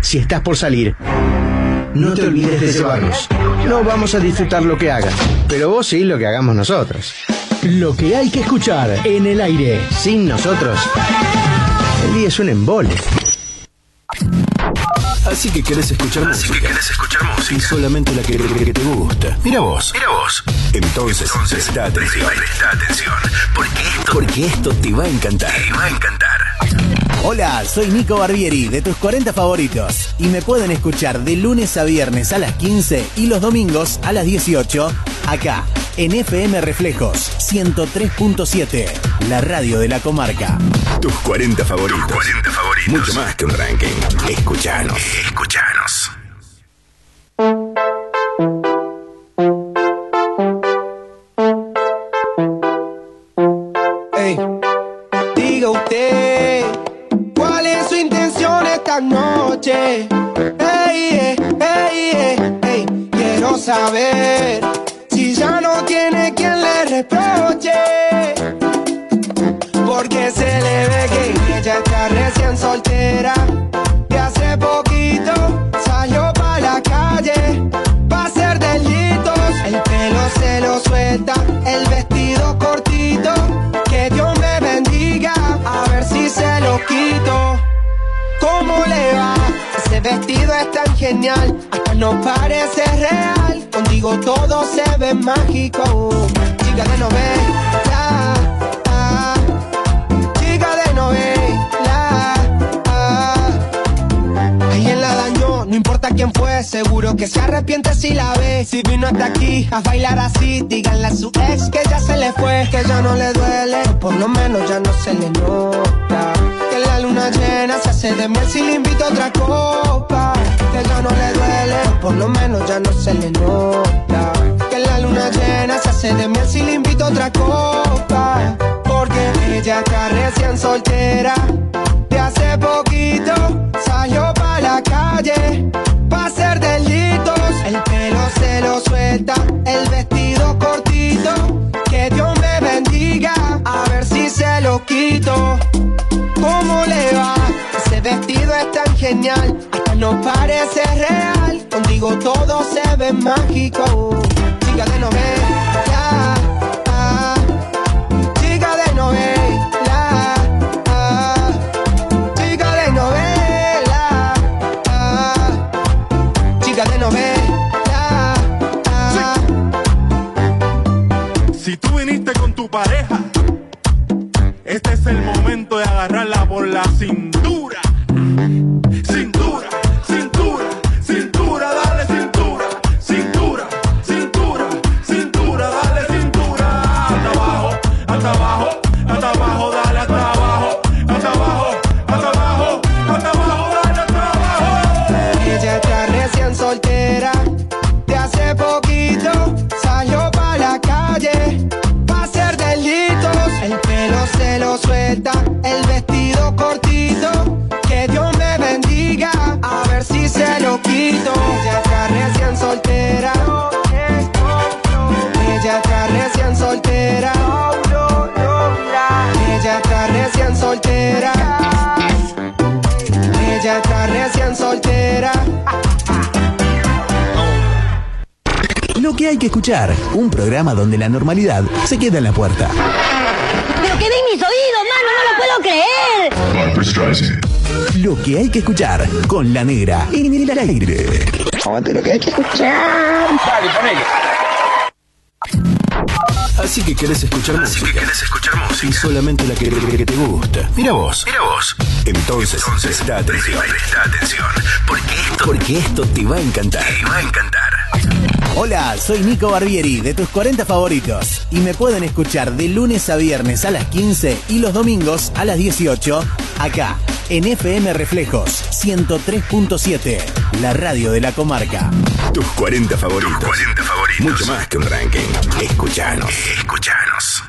Si estás por salir, no te olvides de llevarnos. No vamos a disfrutar lo que hagan, pero vos sí lo que hagamos nosotros. Lo que hay que escuchar en el aire. Sin nosotros, el día es un embole. Así que querés escuchar música. Y solamente la que te gusta. Mira vos. Entonces presta atención. Porque esto te va a encantar. Hola, soy Nico Barbieri, de tus 40 favoritos. Y me pueden escuchar de lunes a viernes a las 15 y los domingos a las 18, acá, en FM Reflejos 103.7, la radio de la comarca. Tus 40 favoritos. Mucho más que un ranking. Escuchanos. Hey, diga usted, ¿cuál es su intención esta noche? Hey, quiero saber si ya no tiene quien le reproche. Porque se le ve que ella está recién soltera, que hace poquito salió pa' la calle pa' hacer delitos. El pelo se lo suelta, el vestido cortito, que Dios me bendiga, a ver si se lo quito. ¿Cómo le va? Ese vestido es tan genial, hasta no parece real. Contigo todo se ve mágico, chica de novela. No importa quién fue, seguro que se arrepiente si la ve. Si vino hasta aquí a bailar así, díganle a su ex que ya se le fue, que ya no le duele, por lo menos ya no se le nota. Que la luna llena se hace de miel si le invito a otra copa. Que ya no le duele, por lo menos ya no se le nota. Que la luna llena se hace de miel si le invito a otra copa. Porque ella está recién soltera, de hace poquito salió pa' la calle pa' hacer delitos. El pelo se lo suelta, el vestido cortito, que Dios me bendiga, a ver si se lo quito. ¿Cómo le va? Ese vestido es tan genial, hasta no parece real. Contigo todo se ve mágico, chica de novela. Chica de novela. De novela. Si tú viniste con tu pareja, este es el momento de agarrarla por la cintura. Cintura, cintura, cintura, dale cintura. Cintura, cintura, cintura, dale cintura. Hasta abajo, hasta abajo, hasta abajo, dale hasta abajo. Hasta abajo, hasta abajo, hasta abajo, dale hasta abajo. Ella está recién soltera, de hace poquito salió pa' la calle pa' hacer delitos. El pelo se lo suelta, el vestido cortito, que Dios me bendiga, a ver si se lo quito. Ella está recién soltera, ella está recién soltera, ella está recién soltera, ella está recién soltera. Lo que hay que escuchar, un programa donde la normalidad se queda en la puerta. ¡Pero qué de mis oídos, mano! ¡No lo puedo creer! Lo que hay que escuchar, con La Negra, en el aire. Aguante lo que hay que escuchar. Dale, ponele. Así que querés escuchar música. Y solamente la que te gusta. Mira vos. Entonces presta atención. Porque esto te va a encantar. Hola, soy Nico Barbieri, de tus 40 favoritos. Y me pueden escuchar de lunes a viernes a las 15 y los domingos a las 18, acá, en FM Reflejos 103.7, la radio de la comarca. Tus 40 favoritos. Mucho más que un ranking. Escuchanos.